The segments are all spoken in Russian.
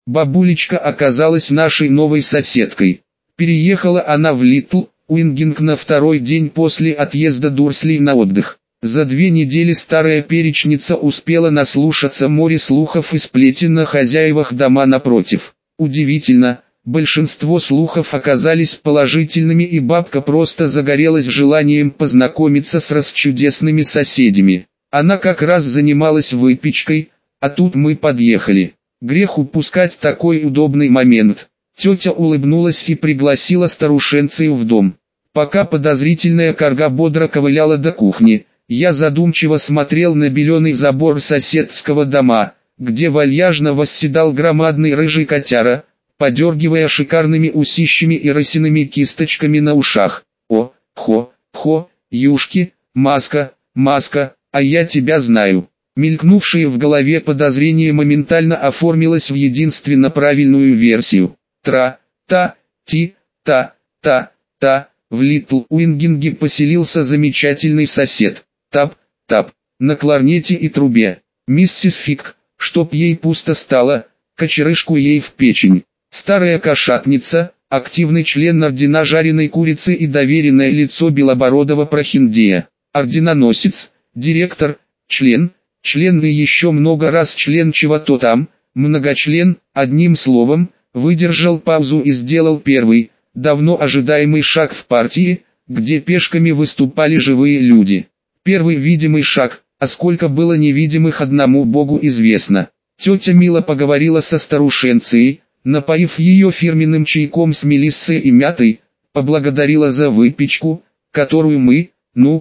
Бабулечка оказалась нашей новой соседкой. Переехала она в Литл Уингинг на второй день после отъезда Дурслей на отдых. За 2 недели старая перечница успела наслушаться море слухов и сплетен о хозяевах дома напротив. Удивительно, большинство слухов оказались положительными, и бабка просто загорелась желанием познакомиться с расчудесными соседями. Она как раз занималась выпечкой, а тут мы подъехали. Грех упускать такой удобный момент. Тетя улыбнулась и пригласила старушенцию в дом. Пока подозрительная карга бодро ковыляла до кухни, я задумчиво смотрел на беленый забор соседского дома, где вальяжно восседал громадный рыжий котяра, подергивая шикарными усищами и росиными кисточками на ушах. О, хо, юшки, маска, а я тебя знаю. Мелькнувшее в голове подозрение моментально оформилось в единственно правильную версию. В Литл Уингинге поселился замечательный сосед. Тап, на кларнете и трубе. Миссис Фиг, чтоб ей пусто стало, кочерышку ей в печень. Старая кошатница, активный член ордена жареной курицы и доверенное лицо белобородого прохиндея. Орденоносец, директор, член и еще много раз член чего-то там, многочлен, одним словом, выдержал паузу и сделал первый, давно ожидаемый шаг в партии, где пешками выступали живые люди. Первый видимый шаг, а сколько было невидимых одному Богу известно. Тетя мило поговорила со старушенцией, напоив ее фирменным чайком с мелиссой и мятой, поблагодарила за выпечку, которую мы,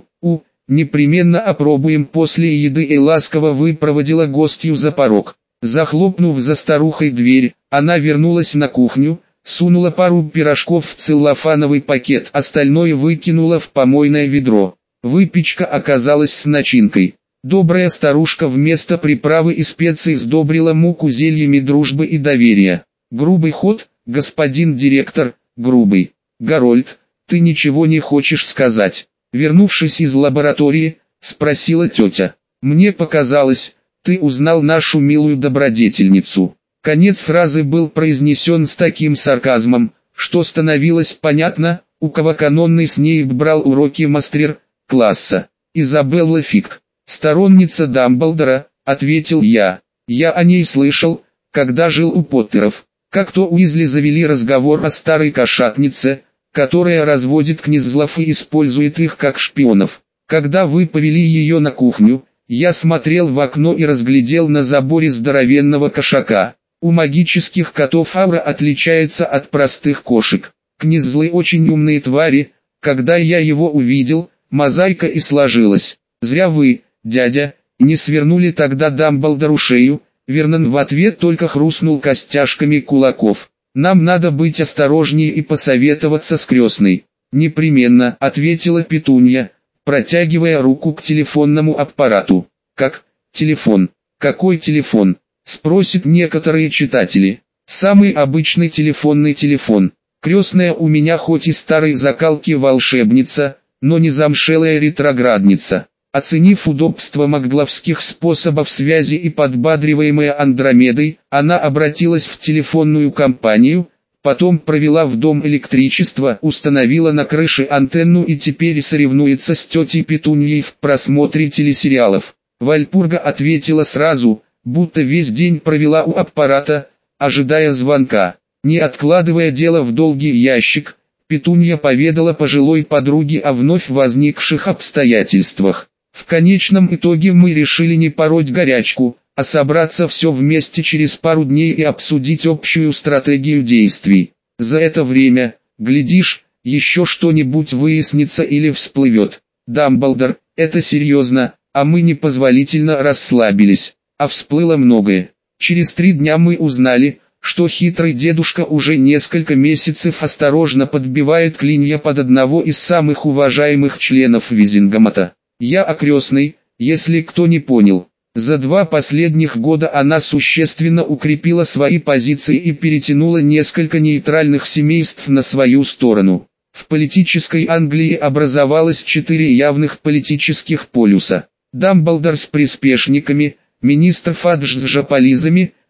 непременно опробуем после еды, и ласково выпроводила гостью за порог. Захлопнув за старухой дверь, она вернулась на кухню, сунула пару пирожков в целлофановый пакет, остальное выкинула в помойное ведро. Выпечка оказалась с начинкой. Добрая старушка вместо приправы и специй сдобрила муку зельями дружбы и доверия. Грубый ход, господин директор, грубый. Гарольд, ты ничего не хочешь сказать? Вернувшись из лаборатории, спросила тетя. Мне показалось, ты узнал нашу милую добродетельницу. Конец фразы был произнесен с таким сарказмом, что становилось понятно, у кого канонный с ней брал уроки мастер класса. Изабелла Фиг, сторонница Дамблдора, ответил я. Я о ней слышал, когда жил у Поттеров. Как-то Уизли завели разговор о старой кошатнице, которая разводит князлов и использует их как шпионов. Когда вы повели ее на кухню, я смотрел в окно и разглядел на заборе здоровенного кошака. У магических котов аура отличается от простых кошек. Князлы очень умные твари, когда я его увидел, мозаика и сложилась. Зря вы, дядя, не свернули тогда Дамблдору шею. Вернон в ответ только хрустнул костяшками кулаков. Нам надо быть осторожнее и посоветоваться с крестной. Непременно, ответила Петунья, протягивая руку к телефонному аппарату. Как? Телефон? Какой телефон? Спросят некоторые читатели. Самый обычный телефонный телефон. Крестная у меня хоть и старой закалки волшебница, но не замшелая ретроградница. Оценив удобство магловских способов связи и подбадриваемая Андромедой, она обратилась в телефонную компанию, потом провела в дом электричество, установила на крыше антенну и теперь соревнуется с тетей Петуньей в просмотре телесериалов. Вальпурга ответила сразу, будто весь день провела у аппарата, ожидая звонка. Не откладывая дело в долгий ящик, Петунья поведала пожилой подруге о вновь возникших обстоятельствах. В конечном итоге мы решили не пороть горячку, а собраться все вместе через пару дней и обсудить общую стратегию действий. За это время, глядишь, еще что-нибудь выяснится или всплывет. Дамблдор, это серьезно, а мы непозволительно расслабились, а всплыло многое. Через 3 дня мы узнали, что хитрый дедушка уже несколько месяцев осторожно подбивает клинья под одного из самых уважаемых членов Визингамата. Я о крестной, если кто не понял. За 2 последних года она существенно укрепила свои позиции и перетянула несколько нейтральных семейств на свою сторону. В политической Англии образовалось 4 явных политических полюса. Дамблдор с приспешниками, министр Фадж с жополизами,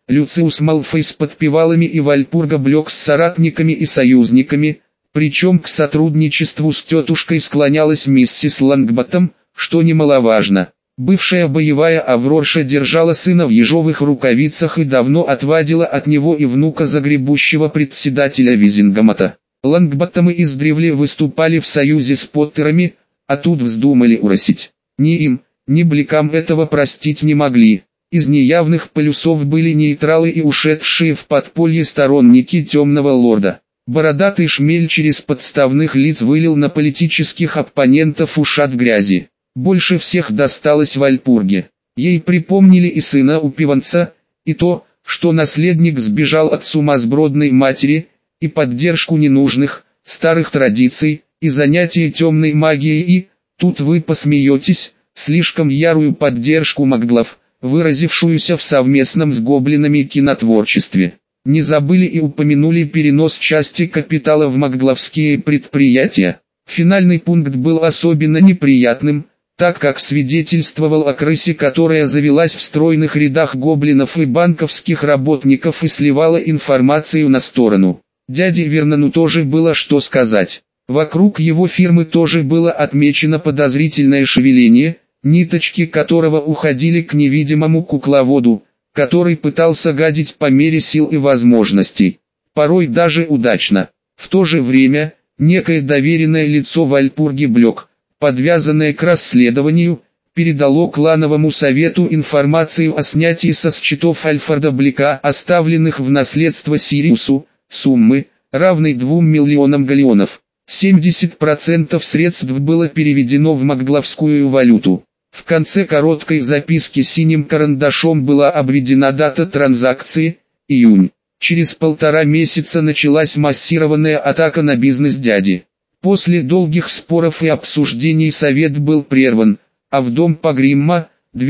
Люциус Малфой с подпевалами и Вальпурга Блок с соратниками и союзниками, причем к сотрудничеству с тетушкой склонялась миссис Лонгботтом, что немаловажно. Бывшая боевая Аврорша держала сына в ежовых рукавицах и давно отвадила от него и внука загребущего председателя Визингамата. Лонгботтомы издревле выступали в союзе с Поттерами, а тут вздумали уросить. Ни им, ни Бликам этого простить не могли. Из неявных полюсов были нейтралы и ушедшие в подполье сторонники темного лорда. Бородатый шмель через подставных лиц вылил на политических оппонентов ушат грязи. Больше всех досталось Вальпурге. Ей припомнили и сына упиванца, и то, что наследник сбежал от сумасбродной матери, и поддержку ненужных, старых традиций, и занятия темной магией и, тут вы посмеетесь, слишком ярую поддержку маглов, выразившуюся в совместном с гоблинами кинотворчестве. Не забыли и упомянули перенос части капитала в магловские предприятия. Финальный пункт был особенно неприятным, так как свидетельствовал о крысе, которая завелась в стройных рядах гоблинов и банковских работников и сливала информацию на сторону. Дяде Вернону тоже было что сказать. Вокруг его фирмы тоже было отмечено подозрительное шевеление, ниточки которого уходили к невидимому кукловоду, который пытался гадить по мере сил и возможностей. Порой даже удачно. В то же время, некое доверенное лицо Вальпурги Блок, подвязанное к расследованию, передало клановому совету информацию о снятии со счетов Альфреда Блика, оставленных в наследство Сириусу, суммы, равной 2 миллионам галеонов. 70% средств было переведено в магловскую валюту. В конце короткой записки синим карандашом была обведена дата транзакции – июнь. Через 1,5 месяца началась массированная атака на бизнес дяди. После долгих споров и обсуждений совет был прерван, а в дом Погримма,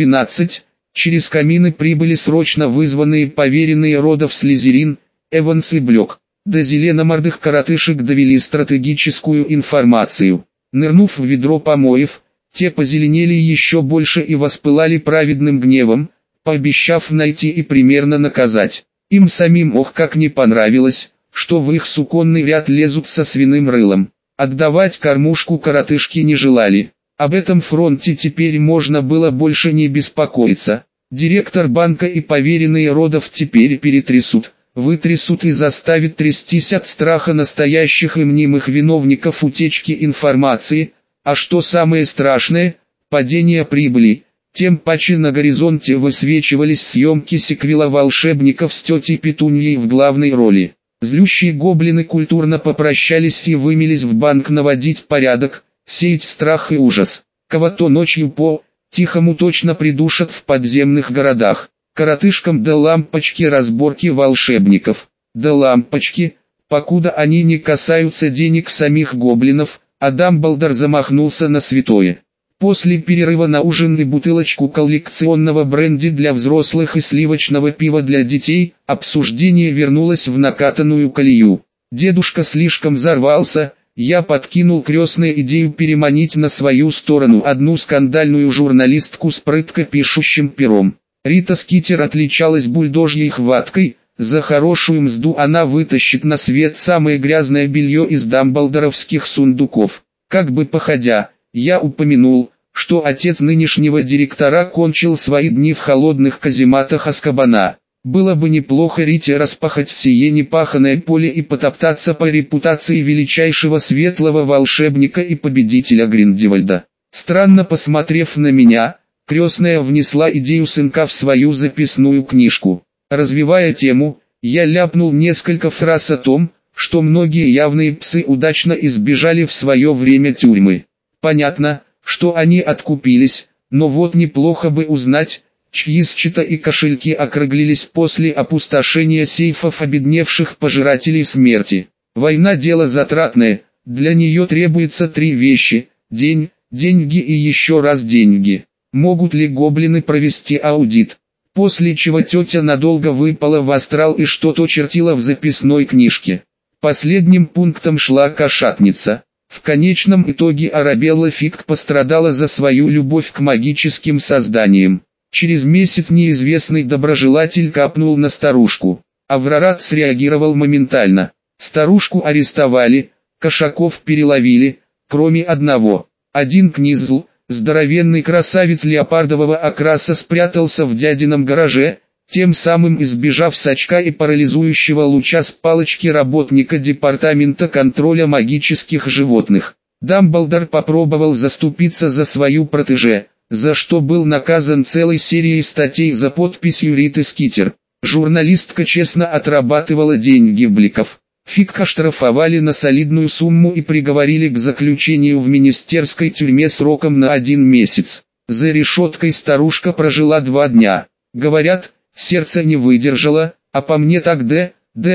12, через камины прибыли срочно вызванные поверенные родов Слизерин, Эванс и Блок. До зеленомордых коротышек довели стратегическую информацию. Нырнув в ведро помоев, те позеленели еще больше и воспылали праведным гневом, пообещав найти и примерно наказать. Им самим ох как не понравилось, что в их суконный ряд лезут со свиным рылом. Отдавать кормушку коротышки не желали. Об этом фронте теперь можно было больше не беспокоиться. Директор банка и поверенные родов теперь перетрясут, вытрясут и заставят трястись от страха настоящих и мнимых виновников утечки информации, а что самое страшное, падение прибыли. Тем паче на горизонте высвечивались съемки сиквела «Волшебников» с тетей Петуньей в главной роли. Злющие гоблины культурно попрощались и вымелись в банк наводить порядок, сеять страх и ужас. Кого-то ночью по-тихому точно придушат в подземных городах. Коротышкам до лампочки разборки волшебников. До лампочки, покуда они не касаются денег самих гоблинов, а Дамблдор замахнулся на святое. После перерыва на ужин и бутылочку коллекционного бренди для взрослых и сливочного пива для детей, обсуждение вернулось в накатанную колею. Дедушка слишком взорвался, я подкинул крестную идею переманить на свою сторону одну скандальную журналистку с прытко пишущим пером. Рита Скитер отличалась бульдожьей хваткой, за хорошую мзду она вытащит на свет самое грязное белье из дамблдоровских сундуков. Как бы походя, я упомянул, что отец нынешнего директора кончил свои дни в холодных казематах Азкабана. Было бы неплохо Рите распахать сие непаханное поле и потоптаться по репутации величайшего светлого волшебника и победителя Гриндевальда. Странно посмотрев на меня, крестная внесла идею сынка в свою записную книжку. Развивая тему, я ляпнул несколько фраз о том, что многие явные псы удачно избежали в свое время тюрьмы. Понятно, что они откупились, но вот неплохо бы узнать, чьи счета и кошельки округлились после опустошения сейфов обедневших пожирателей смерти. Война дело затратное, для нее требуется 3 вещи: день, деньги и еще раз деньги. Могут ли гоблины провести аудит? После чего тетя надолго выпала в астрал и что-то чертила в записной книжке. Последним пунктом шла кошатница. В конечном итоге Арабелла Фиг пострадала за свою любовь к магическим созданиям. Через месяц неизвестный доброжелатель капнул на старушку. Аврорат среагировал моментально. Старушку арестовали, кошаков переловили, кроме одного. Один книзл, здоровенный красавец леопардового окраса, спрятался в дядином гараже, тем самым избежав сачка и парализующего луча с палочки работника департамента контроля магических животных. Дамблдор попробовал заступиться за свою протеже, за что был наказан целой серией статей за подписью Риты Скитер. Журналистка честно отрабатывала деньги бликов. Фиг оштрафовали на солидную сумму и приговорили к заключению в министерской тюрьме сроком на 1 месяц. За решеткой старушка прожила 2 дня. Говорят, сердце не выдержало, а по мне так Д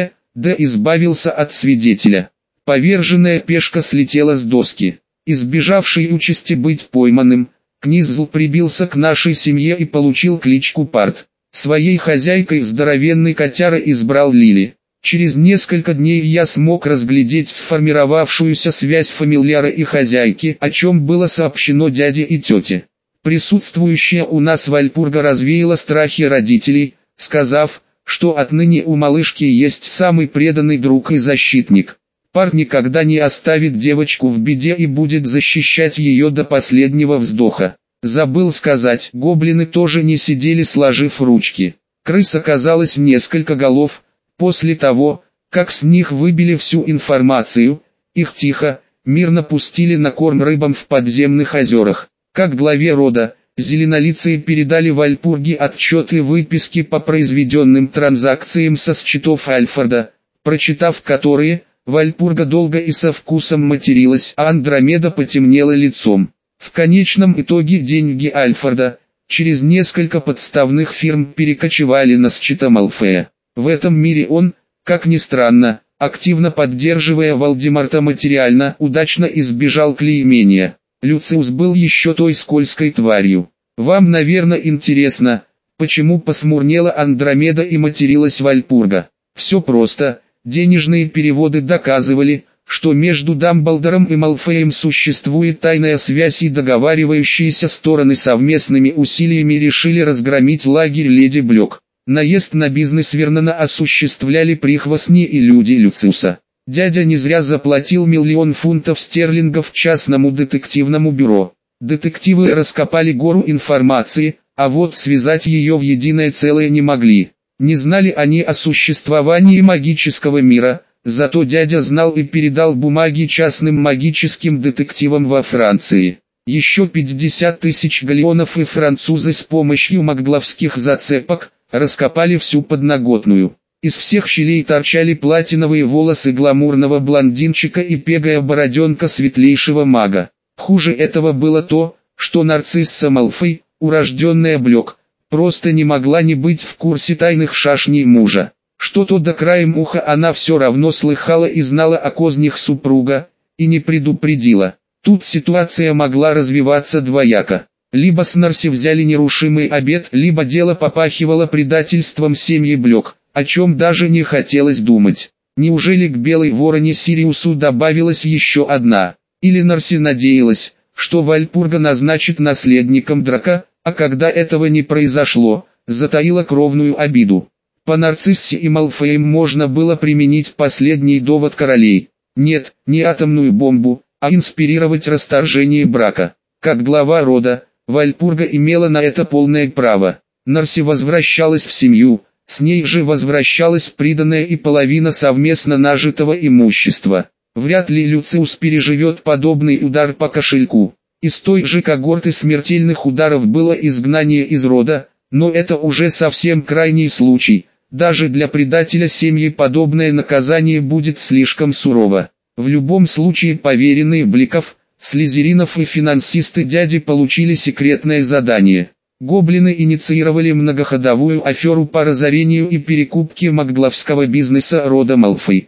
избавился от свидетеля. Поверженная пешка слетела с доски. Избежавший участи быть пойманным, Книзл прибился к нашей семье и получил кличку Парт. Своей хозяйкой здоровенный котяра избрал Лили. Через несколько дней я смог разглядеть сформировавшуюся связь фамильяра и хозяйки, о чем было сообщено дяде и тете. Присутствующая у нас Вальпурга развеяла страхи родителей, сказав, что отныне у малышки есть самый преданный друг и защитник. Парт никогда не оставит девочку в беде и будет защищать ее до последнего вздоха. Забыл сказать, гоблины тоже не сидели сложив ручки. Крыс оказалось несколько голов. После того, как с них выбили всю информацию, их тихо, мирно пустили на корм рыбам в подземных озерах. Как главе рода, зеленолицые передали Вальпурге отчеты выписки по произведенным транзакциям со счетов Альфреда, прочитав которые, Вальпурга долго и со вкусом материлась, а Андромеда потемнела лицом. В конечном итоге деньги Альфреда, через несколько подставных фирм перекочевали на счета Малфея. В этом мире он, как ни странно, активно поддерживая Волдемарта материально, удачно избежал клеймения. Люциус был еще той скользкой тварью. Вам, наверное, интересно, почему посмурнела Андромеда и материлась Вальпурга. Все просто, денежные переводы доказывали, что между Дамблдором и Малфеем существует тайная связь, и договаривающиеся стороны совместными усилиями решили разгромить лагерь Леди Блёк. Наезд на бизнес Вернона осуществляли прихвостни и люди Люциуса. Дядя не зря заплатил 1 000 000 фунтов стерлингов частному детективному бюро. Детективы раскопали гору информации, а вот связать ее в единое целое не могли. Не знали они о существовании магического мира, зато дядя знал и передал бумаги частным магическим детективам во Франции. Еще 50 000 галеонов и французы с помощью магловских зацепок раскопали всю подноготную. Из всех щелей торчали платиновые волосы гламурного блондинчика и пегая бороденка светлейшего мага. Хуже этого было то, что нарцисса Малфой, урожденная Блёк, просто не могла не быть в курсе тайных шашней мужа. Что-то до краем уха она все равно слыхала и знала о кознях супруга, и не предупредила. Тут ситуация могла развиваться двояко. Либо с Нарси взяли нерушимый обет, либо дело попахивало предательством семьи Блёк, о чем даже не хотелось думать. Неужели к белой вороне Сириусу добавилась еще одна? Или Нарси надеялась, что Вальпурга назначит наследником Драка, а когда этого не произошло, затаила кровную обиду. По Нарциссе и Малфеям можно было применить последний довод королей. Нет, не атомную бомбу, а инспирировать расторжение брака. Как глава рода, Вальпурга имела на это полное право. Нарси возвращалась в семью, с ней же возвращалась приданая и половина совместно нажитого имущества. Вряд ли Люциус переживет подобный удар по кошельку. Из той же когорты смертельных ударов было изгнание из рода, но это уже совсем крайний случай. Даже для предателя семьи подобное наказание будет слишком сурово. В любом случае поверенные Бликов, Слизеринов и финансисты дяди получили секретное задание. Гоблины инициировали многоходовую аферу по разорению и перекупке магловского бизнеса рода Малфой.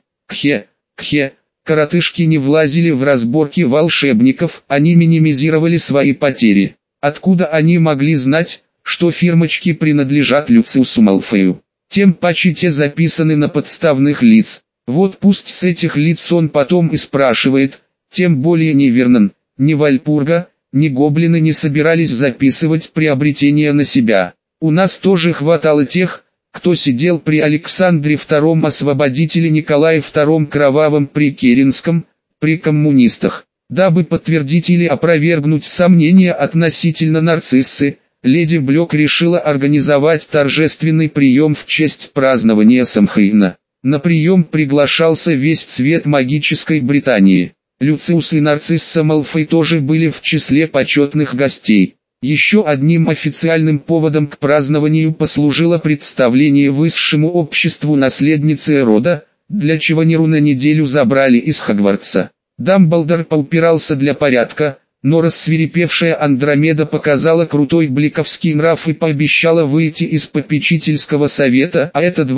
Кхе, коротышки не влазили в разборки волшебников, они минимизировали свои потери. Откуда они могли знать, что фирмочки принадлежат Люциусу Малфою? Тем паче те записаны на подставных лиц. Вот пусть с этих лиц он потом и спрашивает. Тем более ни Вернон, ни Вальпурга, ни гоблины не собирались записывать приобретение на себя. У нас тоже хватало тех, кто сидел при Александре II освободителе Николае II Кровавом при Керенском, при коммунистах. Дабы подтвердить или опровергнуть сомнения относительно нарциссы, леди Блёк решила организовать торжественный прием в честь празднования Самхэйна. На прием приглашался весь цвет магической Британии. Люциус и Нарцисса Малфой тоже были в числе почетных гостей. Еще одним официальным поводом к празднованию послужило представление высшему обществу наследницы рода, для чего Неру на неделю забрали из Хогвартса. Дамблдор поупирался для порядка, но рассвирепевшая Андромеда показала крутой бликовский нрав и пообещала выйти из попечительского совета, а это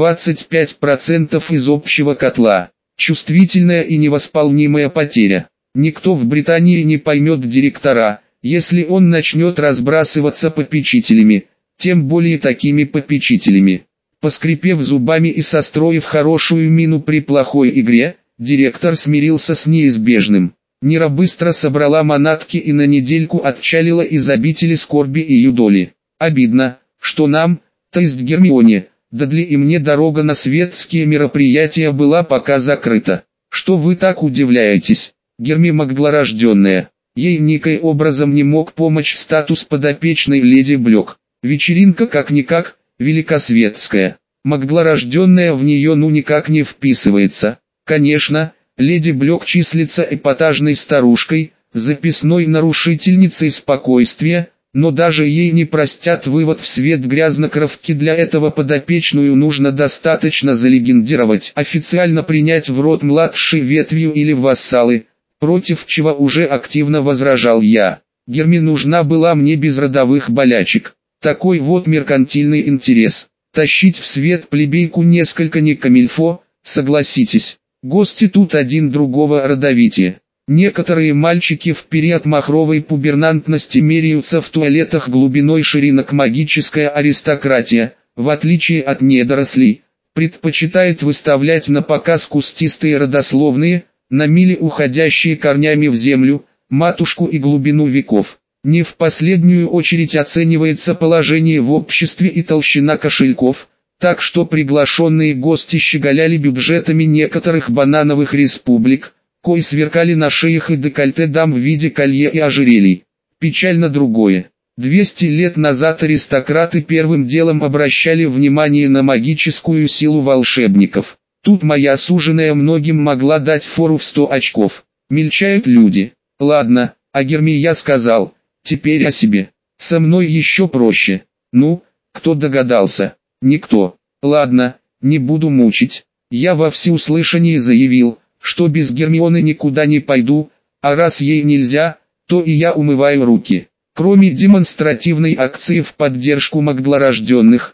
25% из общего котла. Чувствительная и невосполнимая потеря. Никто в Британии не поймет директора, если он начнет разбрасываться попечителями, тем более такими попечителями. Поскрипев зубами и состроив хорошую мину при плохой игре, директор смирился с неизбежным. Нера быстро собрала манатки и на недельку отчалила из обители скорби и юдоли. Обидно, что нам, то есть Гермионе, Дадли и мне дорога на светские мероприятия была пока закрыта. Что вы так удивляетесь? Герми могла рожденная. Ей никаким образом не мог помочь статус подопечной леди Блёк. Вечеринка как-никак, великосветская. Могла рожденная в нее ну никак не вписывается. Конечно, леди Блёк числится эпатажной старушкой, записной нарушительницей спокойствия, но даже ей не простят вывод в свет грязнокровки. Для этого подопечную нужно достаточно залегендировать, официально принять в род младшей ветвью или вассалы, против чего уже активно возражал я. Герми нужна была мне без родовых болячек. Такой вот меркантильный интерес. Тащить в свет плебейку несколько не камильфо, согласитесь. Гости тут один другого родовитее. Некоторые мальчики в период махровой пубернантности меряются в туалетах глубиной ширинок. Магическая аристократия, в отличие от недорослей, предпочитает выставлять на показ кустистые родословные, на мили уходящие корнями в землю, матушку и глубину веков. Не в последнюю очередь оценивается положение в обществе и толщина кошельков, так что приглашенные гости щеголяли бюджетами некоторых банановых республик, кои сверкали на шеях и декольте дам в виде колье и ожерелий. Печально другое. 200 лет назад аристократы первым делом обращали внимание на магическую силу волшебников. Тут моя суженая многим могла дать фору в 100 очков. Мельчают люди. Ладно, о Герми я сказал, теперь о себе. Со мной еще проще. Ну, кто догадался? Никто. Ладно, не буду мучить. Я во всеуслышание заявил, что без Гермионы никуда не пойду, а раз ей нельзя, то и я умываю руки. Кроме демонстративной акции в поддержку маглорожденных,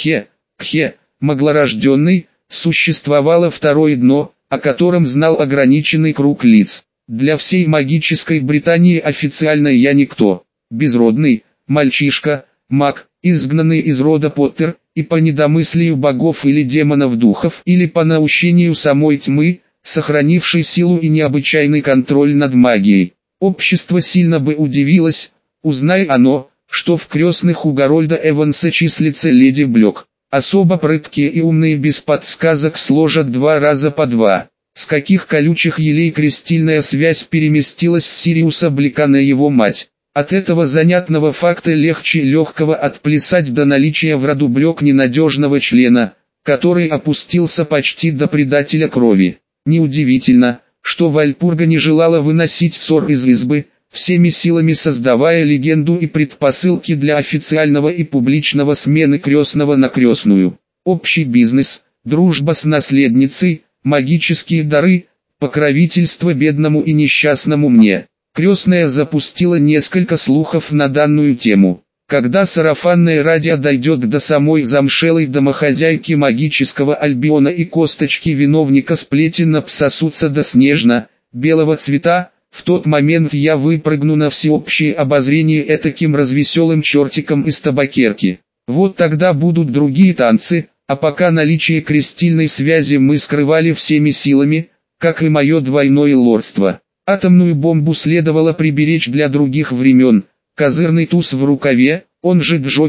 маглорожденный, существовало второе дно, о котором знал ограниченный круг лиц. Для всей магической Британии официально я никто. Безродный, мальчишка, маг, изгнанный из рода Поттер, и по недомыслию богов или демонов духов, или по наущению самой тьмы, сохранивший силу и необычайный контроль над магией. Общество сильно бы удивилось, узнай оно, что в крестных у Гарольда Эванса числится леди Блёк. Особо прыткие и умные без подсказок сложат 2 раза по 2. С каких колючих елей крестильная связь переместилась с Сириуса Блика на его мать. От этого занятного факта легче легкого отплясать до наличия в роду Блёк ненадежного члена, который опустился почти до предателя крови. Неудивительно, что Вальпурга не желала выносить ссор из избы, всеми силами создавая легенду и предпосылки для официального и публичного смены крестного на крестную. Общий бизнес, дружба с наследницей, магические дары, покровительство бедному и несчастному мне. Крестная запустила несколько слухов на данную тему. Когда сарафанное радио дойдет до самой замшелой домохозяйки магического Альбиона и косточки виновника сплетен обсосутся до снежно-белого цвета, в тот момент я выпрыгну на всеобщее обозрение этаким развеселым чертиком из табакерки. Вот тогда будут другие танцы, а пока наличие крестильной связи мы скрывали всеми силами, как и мое двойное лордство. Атомную бомбу следовало приберечь для других времен. Козырный туз в рукаве, он же Джокер,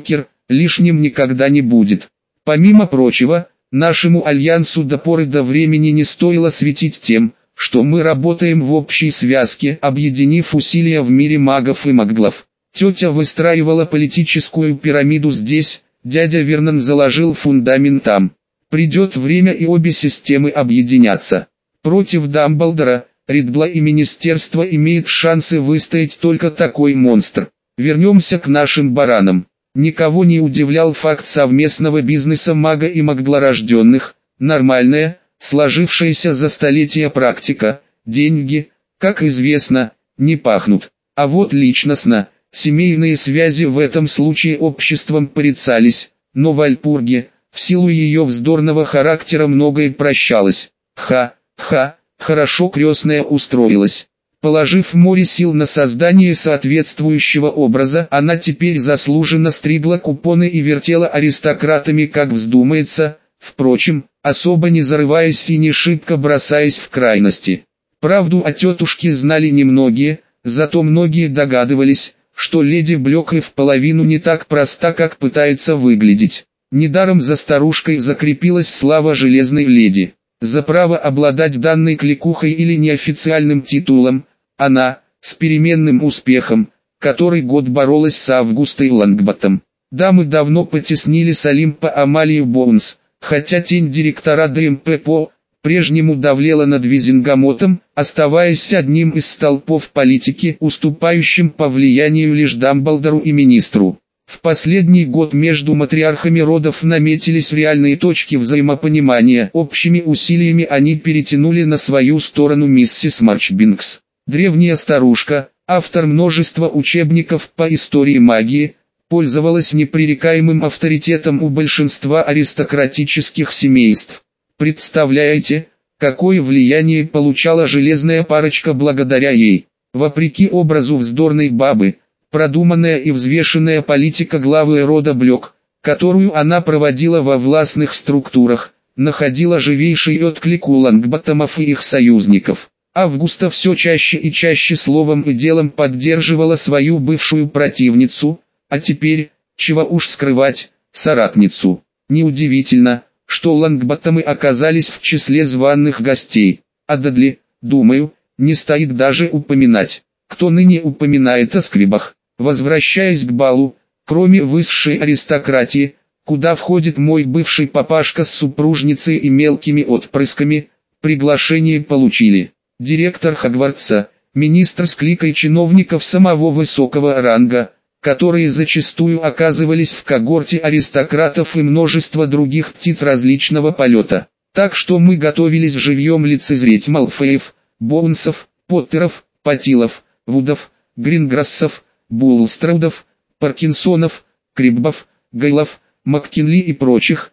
лишним никогда не будет. Помимо прочего, нашему альянсу до поры до времени не стоило светить тем, что мы работаем в общей связке, объединив усилия в мире магов и маглов. Тетя выстраивала политическую пирамиду здесь, дядя Вернон заложил фундамент там. Придет время и обе системы объединятся. Против Дамблдора, Риддла и Министерства имеет шансы выстоять только такой монстр. Вернемся к нашим баранам. Никого не удивлял факт совместного бизнеса мага и маглорожденных. Нормальная, сложившаяся за столетия практика. Деньги, как известно, не пахнут. А вот личностно, семейные связи в этом случае обществом порицались, но в Вальпурге, в силу ее вздорного характера многое прощалось. Хорошо крестная устроилась. Положив море сил на создание соответствующего образа, она теперь заслуженно стригла купоны и вертела аристократами как вздумается, впрочем, особо не зарываясь и не шибко бросаясь в крайности. Правду о тетушке знали немногие, зато многие догадывались, что леди Блёк и вполовину не так проста, как пытается выглядеть. Недаром за старушкой закрепилась слава железной леди. За право обладать данной кликухой или неофициальным титулом, она, с переменным успехом, который год боролась с Августой Лангботтом. Дамы давно потеснили с Олимпа Амалию Боунс, хотя тень директора ДМП по-прежнему давлела над Визенгамотом, оставаясь одним из столпов политики, уступающим по влиянию лишь Дамблдору и министру. В последний год между матриархами родов наметились реальные точки взаимопонимания. Общими усилиями они перетянули на свою сторону миссис Марчбинкс. Древняя старушка, автор множества учебников по истории магии, пользовалась непререкаемым авторитетом у большинства аристократических семейств. Представляете, какое влияние получала железная парочка благодаря ей? Вопреки образу вздорной бабы, продуманная и взвешенная политика главы рода Блёк, которую она проводила во властных структурах, находила живейший отклик у Лангботтомов и их союзников. Августа все чаще и чаще словом и делом поддерживала свою бывшую противницу, а теперь, чего уж скрывать, соратницу. Неудивительно, что Лангботтомы оказались в числе званых гостей. А Дадли, думаю, не стоит даже упоминать. Кто ныне упоминает о скрибах? Возвращаясь к балу, кроме высшей аристократии, куда входит мой бывший папашка с супружницей и мелкими отпрысками, приглашение получили директор Хогвартса, министр с кликой чиновников самого высокого ранга, которые зачастую оказывались в когорте аристократов и множество других птиц различного полета. Так что мы готовились живьем лицезреть Малфоев, Боунсов, Поттеров, Патилов, Вудов, Гринграссов, Булструдов, Паркинсонов, Криббов, Гейлов, Маккинли и прочих.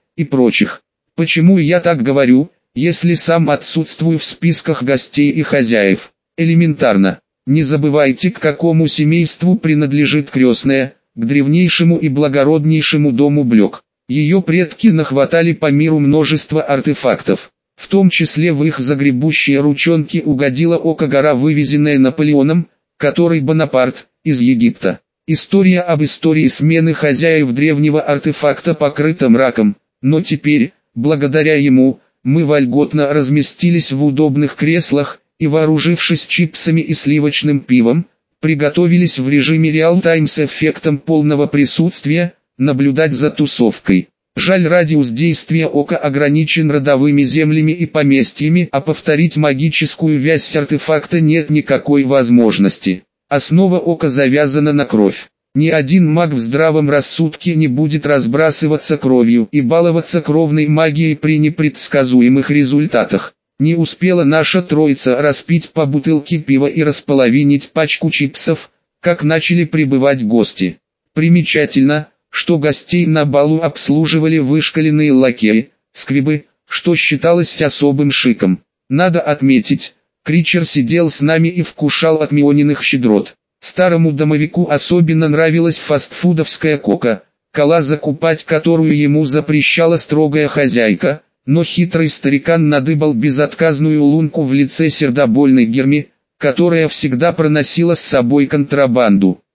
Почему я так говорю, если сам отсутствую в списках гостей и хозяев? Элементарно. Не забывайте, к какому семейству принадлежит крестная, к древнейшему и благороднейшему дому Блёк. Ее предки нахватали по миру множество артефактов. В том числе в их загребущие ручонки угодила Ока-гора, вывезенная Наполеоном, который Бонапарт, из Египта. История об истории смены хозяев древнего артефакта покрыта мраком, но теперь, благодаря ему, мы вольготно разместились в удобных креслах и, вооружившись чипсами и сливочным пивом, приготовились в режиме реал-тайм с эффектом полного присутствия, наблюдать за тусовкой. Жаль, радиус действия Ока ограничен родовыми землями и поместьями, а повторить магическую вязь артефакта нет никакой возможности. Основа Ока завязана на кровь. Ни один маг в здравом рассудке не будет разбрасываться кровью и баловаться кровной магией при непредсказуемых результатах. Не успела наша троица распить по бутылке пива и располовинить пачку чипсов, как начали прибывать гости. Примечательно, что гостей на балу обслуживали вышкаленные лакеи, сквибы, что считалось особым шиком. Надо отметить, Кричер сидел с нами и вкушал от Миониных щедрот. Старому домовику особенно нравилась фастфудовская кока-кола, закупать которую ему запрещала строгая хозяйка, но хитрый старикан надыбал безотказную лунку в лице сердобольной Герми, которая всегда проносила с собой контрабанду.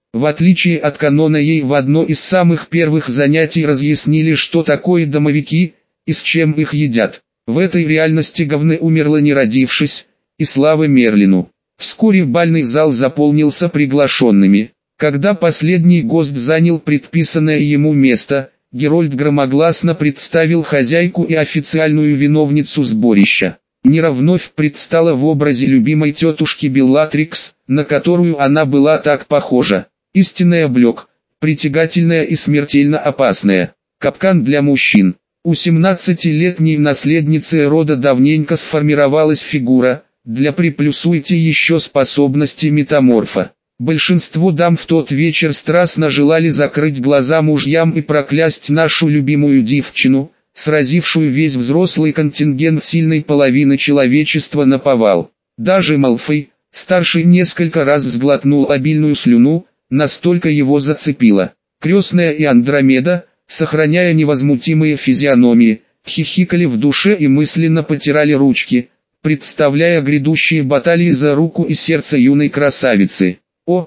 В отличие от канона ей в одно из самых первых занятий разъяснили, что такое домовики и с чем их едят. В этой реальности говны умерла не родившись, и слава Мерлину. Вскоре бальный зал заполнился приглашенными. Когда последний гость занял предписанное ему место, Герольд громогласно представил хозяйку и официальную виновницу сборища. Нира вновь предстала в образе любимой тетушки Беллатрикс, на которую она была так похожа. Истинная Блёк, притягательная и смертельно опасная. Капкан для мужчин. У 17-летней наследницы рода давненько сформировалась фигура, для приплюсуйте еще способности метаморфа. Большинство дам в тот вечер страстно желали закрыть глаза мужьям и проклясть нашу любимую девчину, сразившую весь взрослый контингент сильной половины человечества наповал. Даже Малфой, старший, несколько раз сглотнул обильную слюну, настолько его зацепило. Крестная и Андромеда, сохраняя невозмутимые физиономии, хихикали в душе и мысленно потирали ручки, представляя грядущие баталии за руку и сердце юной красавицы.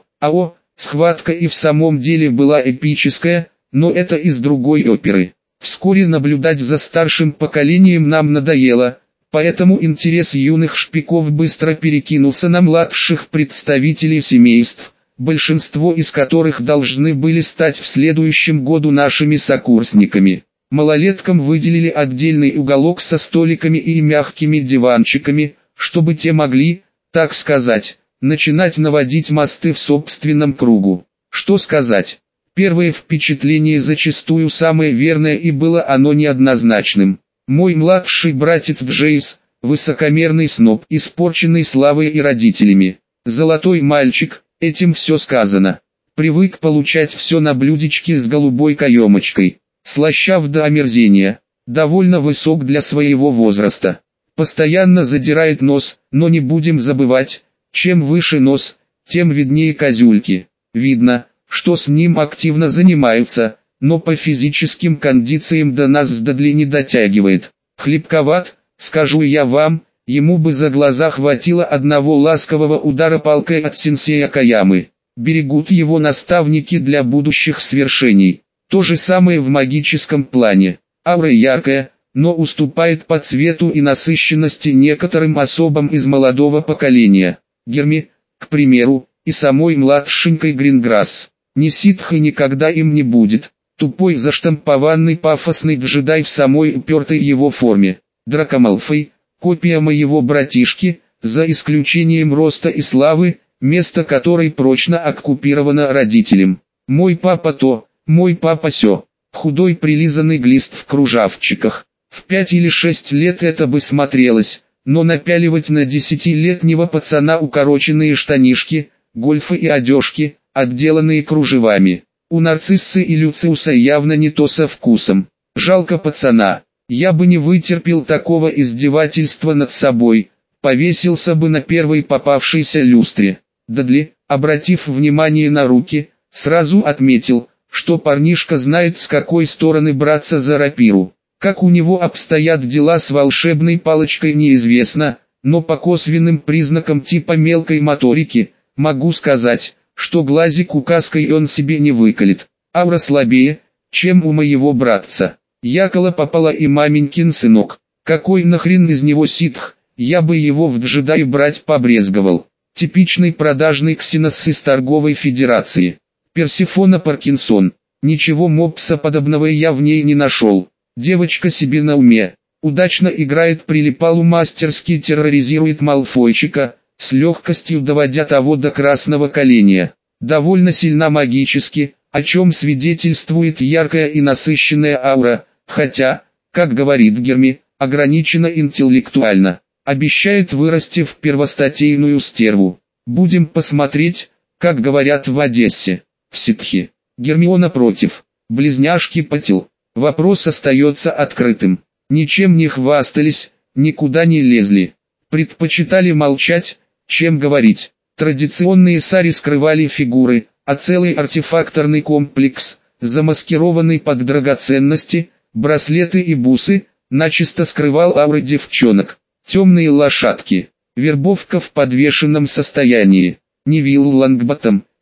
Схватка и в самом деле была эпическая, но это из другой оперы. Вскоре наблюдать за старшим поколением нам надоело, поэтому интерес юных шпиков быстро перекинулся на младших представителей семейств, большинство из которых должны были стать в следующем году нашими сокурсниками. Малолеткам выделили отдельный уголок со столиками и мягкими диванчиками, чтобы те могли, так сказать, начинать наводить мосты в собственном кругу. Что сказать? Первое впечатление зачастую самое верное, и было оно неоднозначным. Мой младший братец Джейс, высокомерный сноб, испорченный славой и родителями. Золотой мальчик, этим все сказано. Привык получать все на блюдечке с голубой каемочкой. Слащав до омерзения. Довольно высок для своего возраста. Постоянно задирает нос, но не будем забывать, чем выше нос, тем виднее козюльки. Видно, что с ним активно занимаются, но по физическим кондициям до нас с Дадли не дотягивает. Хлипковат, скажу я вам, ему бы за глаза хватило одного ласкового удара палкой от сенсея Каямы. Берегут его наставники для будущих свершений. То же самое в магическом плане. Аура яркая, но уступает по цвету и насыщенности некоторым особам из молодого поколения. Герми, к примеру, и самой младшенькой Гринграсс. Ни ситха никогда им не будет. Тупой заштампованный пафосный джедай в самой упертой его форме. Драко Малфой, копия моего братишки, за исключением роста и славы, место которой прочно оккупировано родителем. Мой папа то, мой папа сё. Худой прилизанный глист в кружавчиках. В 5 или 6 лет это бы смотрелось, но напяливать на 10-летнего пацана укороченные штанишки, гольфы и одежки, отделанные кружевами. У Нарциссы и Люциуса явно не то со вкусом. Жалко пацана. Я бы не вытерпел такого издевательства над собой, повесился бы на первой попавшейся люстре. Дадли, обратив внимание на руки, сразу отметил, что парнишка знает, с какой стороны браться за рапиру. Как у него обстоят дела с волшебной палочкой, неизвестно, но по косвенным признакам типа мелкой моторики, могу сказать, что глазик указкой он себе не выколет. Аура слабее, чем у моего братца. Якола попала и маменькин сынок. Какой нахрен из него ситх, я бы его в джедаи брать побрезговал. Типичный продажный ксенос из торговой федерации. Персифона Паркинсон. Ничего мопса подобного я в ней не нашел. Девочка себе на уме. Удачно играет прилипалу, мастерски терроризирует Малфойчика, с легкостью доводя того до красного коленя. Довольно сильна магически, о чем свидетельствует яркая и насыщенная аура, хотя, как говорит Герми, ограничена интеллектуально. Обещает вырасти в первостатейную стерву. Будем посмотреть, как говорят в Одессе. В ситхе. Гермиона против. Близняшки Патил. Вопрос остается открытым. Ничем не хвастались, никуда не лезли. Предпочитали молчать, чем говорить. Традиционные сари скрывали фигуры, а целый артефакторный комплекс, замаскированный под драгоценности, браслеты и бусы, начисто скрывал ауры девчонок. Темные лошадки. Вербовка в подвешенном состоянии. Невилл Лангботтом,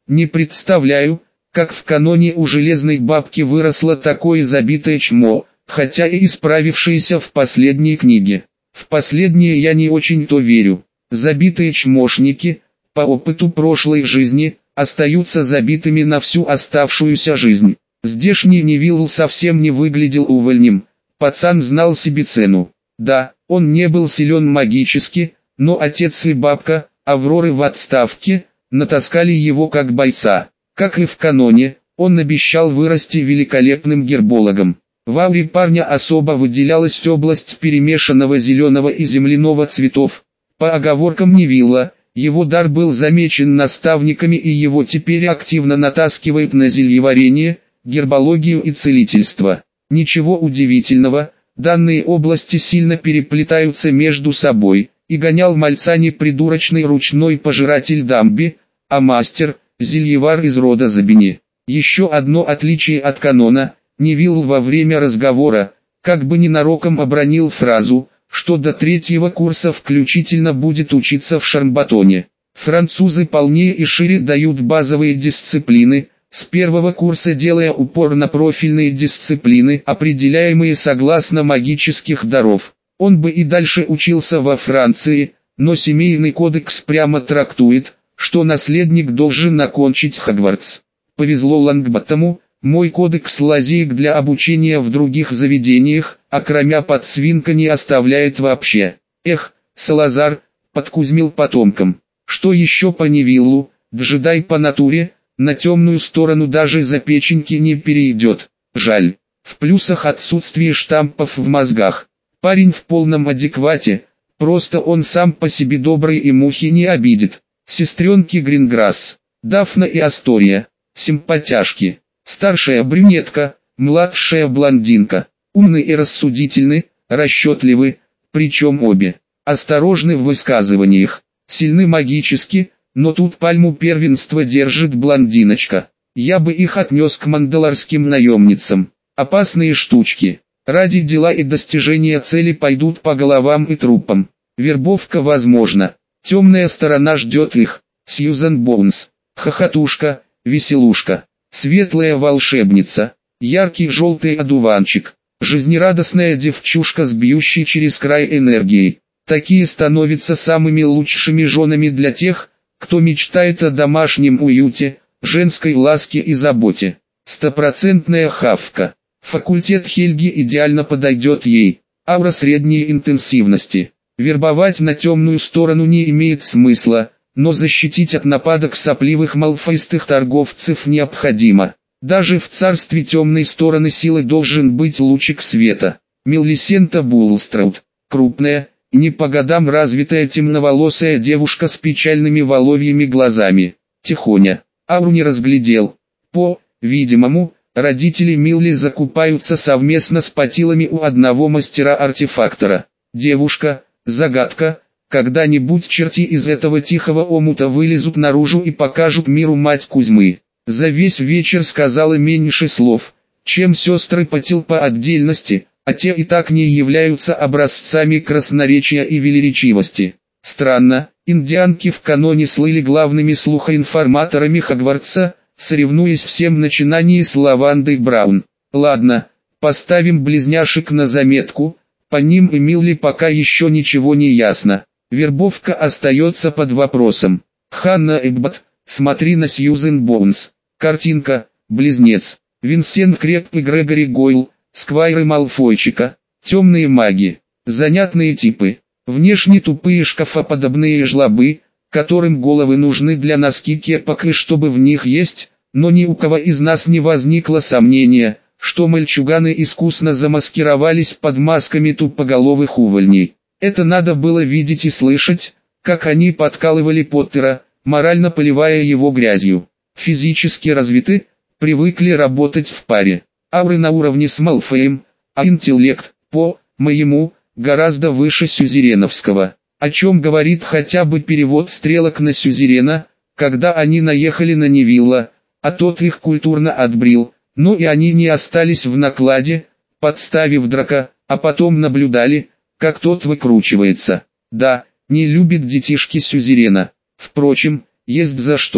Не представляю, как в каноне у железной бабки выросло такое забитое чмо, хотя и исправившееся в последней книге. В последнее я не очень-то верю. Забитые чмошники, по опыту прошлой жизни, остаются забитыми на всю оставшуюся жизнь. Здешний Невилл совсем не выглядел увольнем, пацан знал себе цену. Да, он не был силен магически, но отец и бабка, Авроры в отставке, натаскали его как бойца. Как и в каноне, он обещал вырасти великолепным гербологом. В ауре парня особо выделялась область перемешанного зеленого и земляного цветов. По оговоркам Невилла, его дар был замечен наставниками и его теперь активно натаскивают на зельеварение, гербологию и целительство. Ничего удивительного, данные области сильно переплетаются между собой, и гонял мальца не придурочный ручной пожиратель Дамби, а мастер, зельевар из рода Забини. Еще одно отличие от канона, Невилл во время разговора, как бы ненароком обронил фразу, что до 3-го курса включительно будет учиться в Шарбатоне. Французы полнее и шире дают базовые дисциплины, с 1-го курса делая упор на профильные дисциплины, определяемые согласно магических даров. Он бы и дальше учился во Франции, но семейный кодекс прямо трактует, что наследник должен окончить Хогвартс. Повезло Лонгботтому, мой кодекс лазеек для обучения в других заведениях, окромя подсвинка не оставляет вообще. Эх, Салазар, подкузмил потомкам. Что еще по Невиллу, джедай по натуре, на темную сторону даже за печеньки не перейдет. Жаль. В плюсах отсутствие штампов в мозгах. Парень в полном адеквате, просто он сам по себе добрый и мухи не обидит. Сестренки Гринграсс, Дафна и Астория, симпатяшки. Старшая брюнетка, младшая блондинка. Умны и рассудительны, расчетливы, причем обе. Осторожны в высказываниях, сильны магически, но тут пальму первенства держит блондиночка. Я бы их отнес к мандалорским наемницам. Опасные штучки. Ради дела и достижения цели пойдут по головам и трупам. Вербовка возможна. Темная сторона ждет их. Сьюзан Боунс. Хохотушка, веселушка. Светлая волшебница. Яркий желтый одуванчик. Жизнерадостная девчушка с бьющей через край энергией. Такие становятся самыми лучшими женами для тех, кто мечтает о домашнем уюте, женской ласке и заботе. Стопроцентная хавка. Факультет Хельги идеально подойдет ей. Аура средней интенсивности. Вербовать на темную сторону не имеет смысла, но защитить от нападок сопливых малфойстых торговцев необходимо. Даже в царстве темной стороны силы должен быть лучик света. Мелисента Булстраут. Крупная, не по годам развитая темноволосая девушка с печальными воловьими глазами. Тихоня. Ауру не разглядел. По-видимому, родители Милли закупаются совместно с патилами у одного мастера-артефактора. Девушка, загадка, когда-нибудь черти из этого тихого омута вылезут наружу и покажут миру мать Кузьмы. За весь вечер сказала меньше слов, чем сестры Патил по отдельности, а те и так не являются образцами красноречия и велеречивости. Странно, индианки в каноне слыли главными слухоинформаторами Хогвартса, соревнуясь в всем начинании с Лавандой Браун. Ладно, поставим близняшек на заметку, по ним и Милли пока еще ничего не ясно. Вербовка остается под вопросом. Ханна Эббот, смотри на Сьюзен Боунс. Картинка, близнец. Винсент Креп и Грегори Гойл, сквайры Малфойчика. Темные маги. Занятные типы. Внешне тупые шкафоподобные жлобы, которым головы нужны для носки кепок и чтобы в них есть, но ни у кого из нас не возникло сомнения, что мальчуганы искусно замаскировались под масками тупоголовых увольней. Это надо было видеть и слышать, как они подкалывали Поттера, морально поливая его грязью. Физически развиты, привыкли работать в паре. Ауры на уровне с Малфоем, а интеллект, по-моему, гораздо выше сюзереновского. О чем говорит хотя бы перевод стрелок на сюзерена, когда они наехали на Невилла, а тот их культурно отбрил, но и они не остались в накладе, подставив драка, а потом наблюдали, как тот выкручивается. Да, не любит детишки сюзерена. Впрочем, есть за что.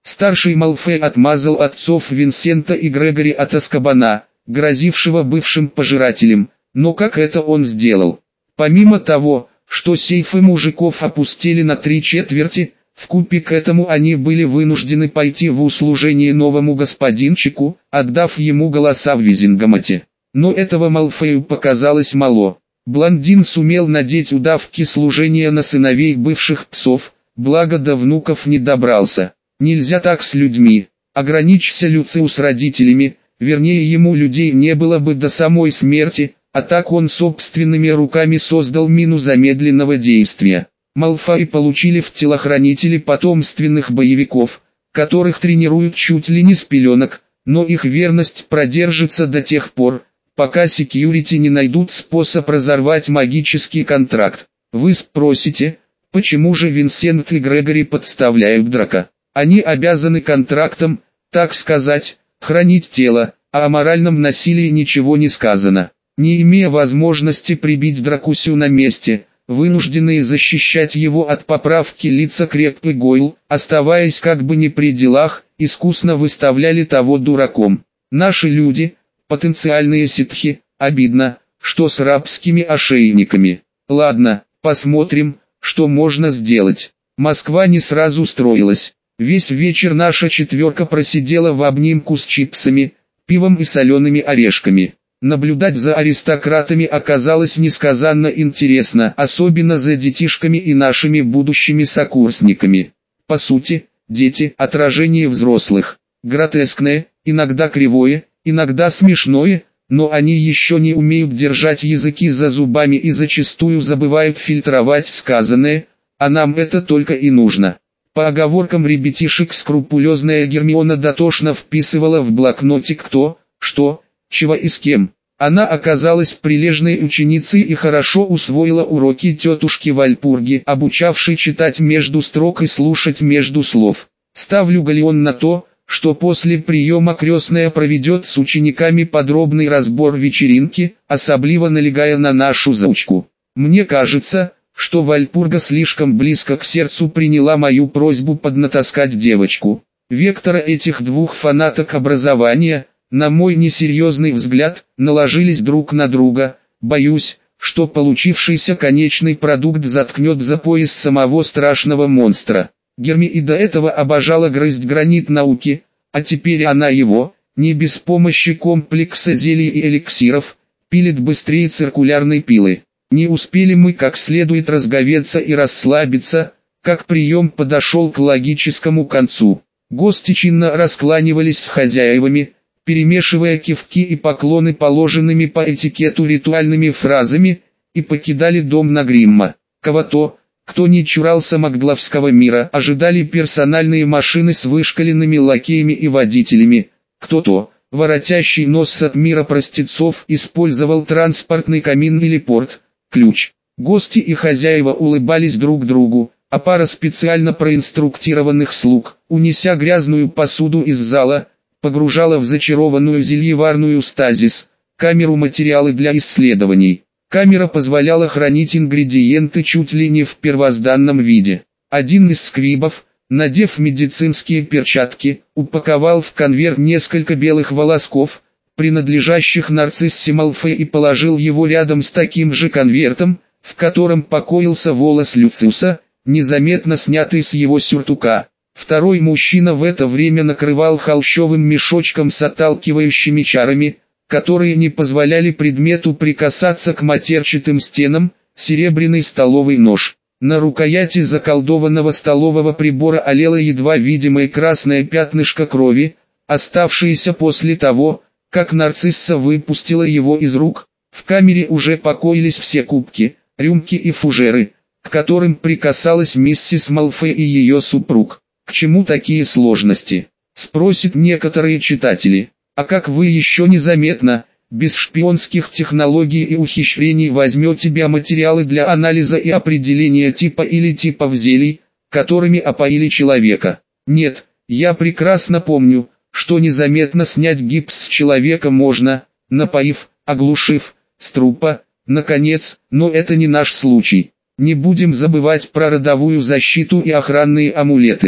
Старший Малфой отмазал отцов Винсента и Грегори от Азкабана, грозившего бывшим пожирателем, но как это он сделал? Помимо того, что сейфы мужиков опустили на 3/4, вкупе к этому они были вынуждены пойти в услужение новому господинчику, отдав ему голоса в Визингамоте. Но этого Малфою показалось мало. Блондин сумел надеть удавки служения на сыновей бывших псов, благо до внуков не добрался. Нельзя так с людьми. Ограничься Люциус родителями, вернее ему людей не было бы до самой смерти, а так он собственными руками создал мину замедленного действия. Малфои получили в телохранители потомственных боевиков, которых тренируют чуть ли не с пеленок, но их верность продержится до тех пор, пока секьюрити не найдут способ разорвать магический контракт. Вы спросите, почему же Винсент и Грегори подставляют Драка? Они обязаны контрактом, так сказать, хранить тело, а о моральном насилии ничего не сказано. Не имея возможности прибить Дракусю на месте, вынужденные защищать его от поправки лица Креп и Гойл, оставаясь как бы не при делах, искусно выставляли того дураком. Наши люди, потенциальные ситхи, обидно, что с рабскими ошейниками. Ладно, посмотрим, что можно сделать. Москва не сразу строилась. Весь вечер наша четверка просидела в обнимку с чипсами, пивом и солеными орешками. Наблюдать за аристократами оказалось несказанно интересно, особенно за детишками и нашими будущими сокурсниками. По сути, дети – отражение взрослых. Гротескное, иногда кривое, иногда смешное, но они еще не умеют держать языки за зубами и зачастую забывают фильтровать сказанное, а нам это только и нужно. По оговоркам ребятишек скрупулезная Гермиона дотошно вписывала в блокнотик кто, что, чего и с кем. Она оказалась прилежной ученицей и хорошо усвоила уроки тетушки Вальпурги, обучавшей читать между строк и слушать между слов. Ставлю галеон на то, что после приема крестная проведет с учениками подробный разбор вечеринки, особливо налегая на нашу заучку. Мне кажется, что Вальпурга слишком близко к сердцу приняла мою просьбу поднатаскать девочку. Векторы этих двух фанаток образования, на мой несерьезный взгляд, наложились друг на друга. Боюсь, что получившийся конечный продукт заткнет за пояс самого страшного монстра. Герми и до этого обожала грызть гранит науки, а теперь она его, не без помощи комплекса зелий и эликсиров, пилит быстрее циркулярной пилы. Не успели мы как следует разговеться и расслабиться, как прием подошел к логическому концу. Гости чинно раскланивались с хозяевами, перемешивая кивки и поклоны положенными по этикету ритуальными фразами, и покидали дом Нагримма. Кого-то, кто не чурался магловского мира, ожидали персональные машины с вышкаленными лакеями и водителями. Кто-то, воротящий нос от мира простецов, использовал транспортный камин или порт, ключ. Гости и хозяева улыбались друг другу, а пара специально проинструктированных слуг, унеся грязную посуду из зала, погружала в зачарованную зельеварную стазис камеру материалы для исследований. Камера позволяла хранить ингредиенты чуть ли не в первозданном виде. Один из сквибов, надев медицинские перчатки, упаковал в конверт несколько белых волосков, принадлежащих нарциссе Малфой, и положил его рядом с таким же конвертом, в котором покоился волос Люциуса, незаметно снятый с его сюртука. Второй мужчина в это время накрывал холщовым мешочком с отталкивающими чарами, которые не позволяли предмету прикасаться к матерчатым стенам, серебряный столовый нож. На рукояти заколдованного столового прибора олело едва видимое красное пятнышко крови, оставшееся после того, как нарцисса выпустила его из рук. В камере уже покоились все кубки, рюмки и фужеры, к которым прикасалась миссис Малфой и ее супруг. К чему такие сложности? Спросят некоторые читатели. А как вы еще незаметно, без шпионских технологий и ухищрений возьмете биоматериалы для анализа и определения типа или типов зелий, которыми опоили человека? Нет, я прекрасно помню, что незаметно снять гипс с человека можно, напоив, оглушив, с трупа, наконец, но это не наш случай. Не будем забывать про родовую защиту и охранные амулеты.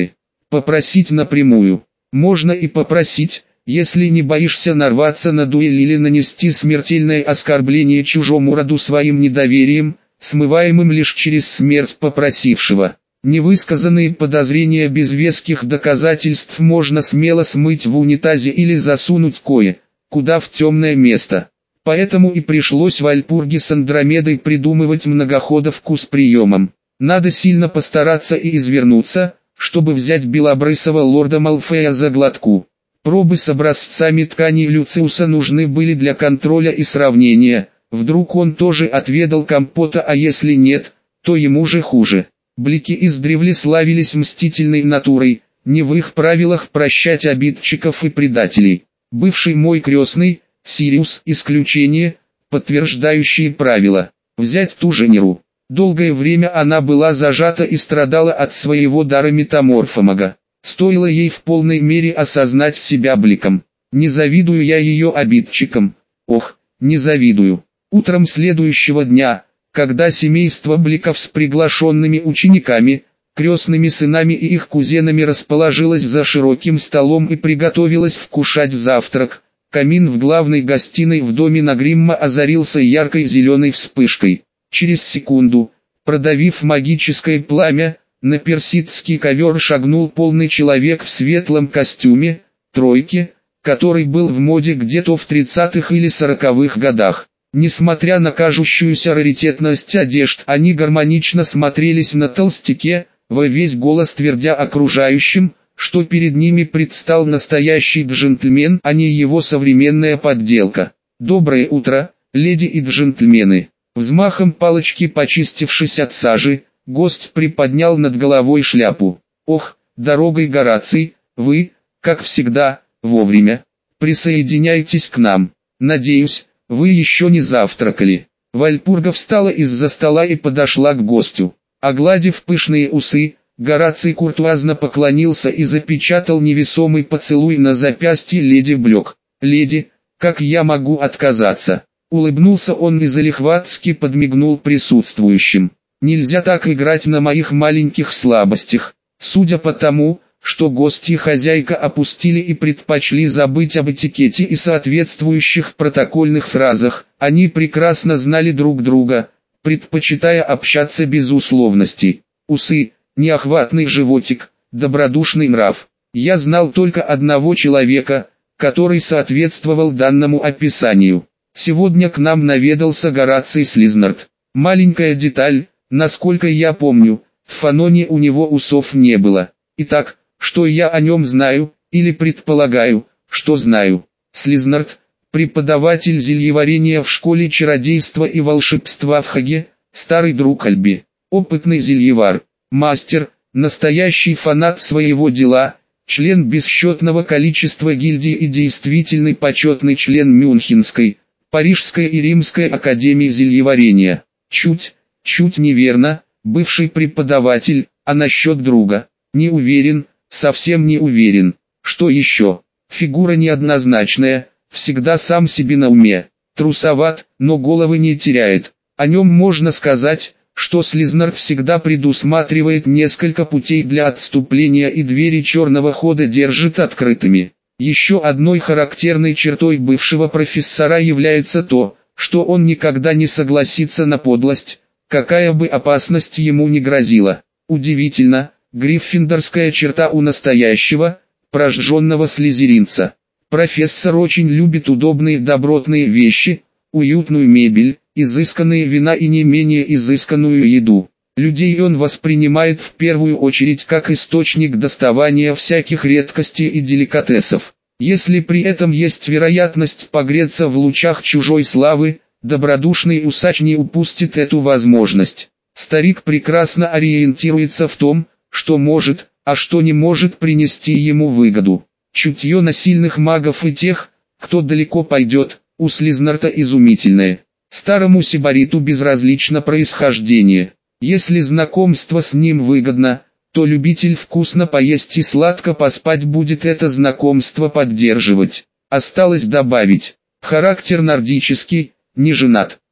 Попросить напрямую. Можно и попросить, если не боишься нарваться на дуэль или нанести смертельное оскорбление чужому роду своим недоверием, смываемым лишь через смерть попросившего. Невысказанные подозрения без веских доказательств можно смело смыть в унитазе или засунуть куда в темное место. Поэтому и пришлось Вальпурге с Андромедой придумывать многоходовку с приемом. Надо сильно постараться и извернуться, чтобы взять белобрысого лорда Малфея за глотку. Пробы с образцами тканей Люциуса нужны были для контроля и сравнения. Вдруг он тоже отведал компота, а если нет, то ему же хуже. Блики издревле славились мстительной натурой, не в их правилах прощать обидчиков и предателей. Бывший мой крестный, Сириус, исключение, подтверждающие правила. Взять ту же Неру. Долгое время она была зажата и страдала от своего дара метаморфомага. Стоило ей в полной мере осознать себя Бликом. Не завидую я ее обидчикам. Ох, не завидую. Утром следующего дня, когда семейство Бликов с приглашенными учениками, крестными сынами и их кузенами расположилось за широким столом и приготовилось вкушать завтрак, камин в главной гостиной в доме Нагримма озарился яркой зеленой вспышкой. Через секунду, продавив магическое пламя, на персидский ковер шагнул полный человек в светлом костюме, тройке, который был в моде где-то в 30-х или 40-х годах. Несмотря на кажущуюся раритетность одежд, они гармонично смотрелись на толстяке, во весь голос твердя окружающим, что перед ними предстал настоящий джентльмен, а не его современная подделка. «Доброе утро, леди и джентльмены!» Взмахом палочки, почистившись от сажи, гость приподнял над головой шляпу. «Ох, дорогой Гораций, вы, как всегда, вовремя. Присоединяйтесь к нам. Надеюсь, вы еще не завтракали». Вальпурга встала из-за стола и подошла к гостю. Огладив пышные усы, Гораций куртуазно поклонился и запечатал невесомый поцелуй на запястье леди Блёк. «Леди, как я могу отказаться?» Улыбнулся он и залихватски подмигнул присутствующим. «Нельзя так играть на моих маленьких слабостях». Судя по тому, что гости и хозяйка опустили и предпочли забыть об этикете и соответствующих протокольных фразах, они прекрасно знали друг друга, предпочитая общаться без условностей. Усы, неохватный животик, добродушный нрав. Я знал только одного человека, который соответствовал данному описанию. Сегодня к нам наведался Гораций Слизнард. Маленькая деталь, насколько я помню, в Фаноне у него усов не было. Итак, что я о нем знаю, или предполагаю, что знаю. Слизнард, преподаватель зельеварения в школе чародейства и волшебства в Хаге, старый друг Альби, опытный зельевар, мастер, настоящий фанат своего дела, член бесчетного количества гильдий и действительный почетный член Мюнхенской, Парижской и Римской академии зельеварения. Чуть неверно, бывший преподаватель, а насчет друга, не уверен, совсем не уверен. Что еще? Фигура неоднозначная, всегда сам себе на уме, трусоват, но головы не теряет. О нем можно сказать, что Слизнард всегда предусматривает несколько путей для отступления и двери черного хода держит открытыми. Еще одной характерной чертой бывшего профессора является то, что он никогда не согласится на подлость, какая бы опасность ему ни грозила. Удивительно, гриффиндорская черта у настоящего, прожженного слизеринца. Профессор очень любит удобные добротные вещи, уютную мебель, изысканные вина и не менее изысканную еду. Людей он воспринимает в первую очередь как источник доставания всяких редкостей и деликатесов. Если при этом есть вероятность погреться в лучах чужой славы, добродушный усач не упустит эту возможность. Старик прекрасно ориентируется в том, что может, а что не может принести ему выгоду. Чутье на сильных магов и тех, кто далеко пойдет, у Слизнарда изумительное. Старому сибариту безразлично происхождение. Если знакомство с ним выгодно, то любитель вкусно поесть и сладко поспать будет это знакомство поддерживать. Осталось добавить, характер нордический, не женат.